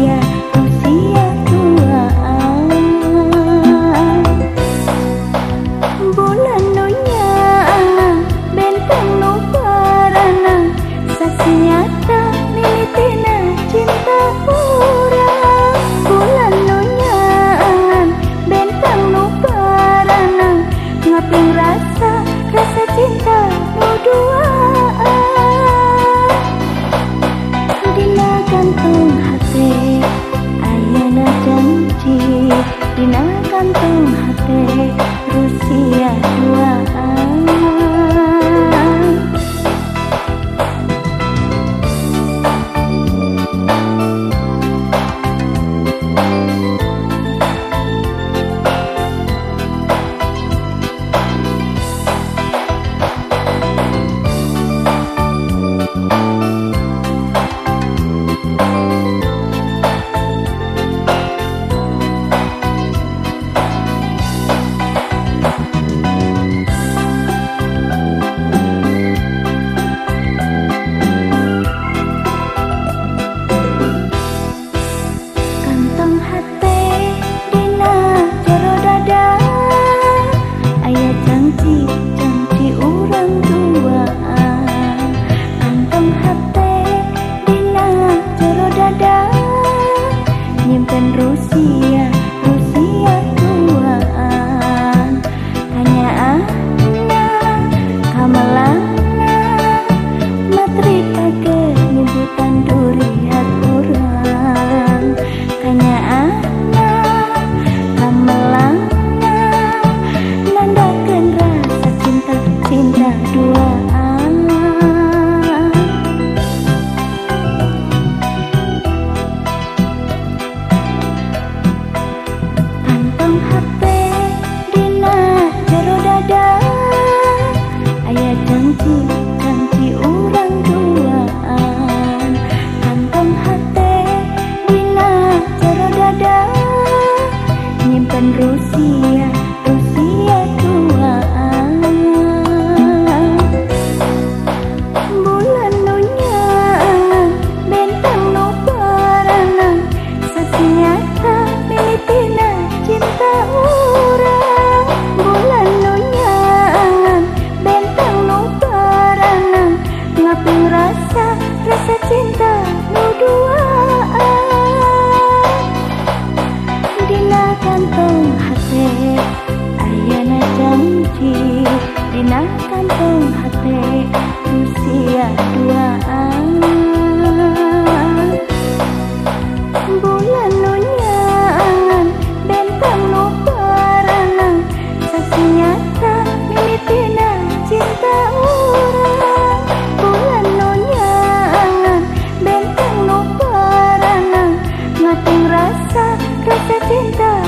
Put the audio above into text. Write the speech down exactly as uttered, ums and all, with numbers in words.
Rusia, Rusia tuaan. Bulan nunya bentang nu parana, saksi nyata militina cinta urang. Bulan nunya bentang nu parana, ngaping rasa rasa cinta nu duaan. Dina kantong hate ayana janji, dina kantong hate Rusia duaan. Nyimpen Rusia, Rusia tuaan. Hanya ana kamalana, matrika ke nyebutan durian urang. Hanya ana kamalana, nandakeun rasa cinta, cinta duaan. Janji, janji urang duaan. Kantong hate dina jero dada, nyimpen Rusia, Rusia duaan. Bulan nunya bentang nu parana, saksi nyata militina cinta urang. Bulan nunya bentang nu parana, ngaping rasa rasa cinta nu duaan. Dina kantong hate ayana janji, dina kantong hate Rusia duaan. Bulan nunya bentang nu parana, saksi nyata militina cinta urang. Bulan nunya bentang nu parana, ngaping rasa rasa cinta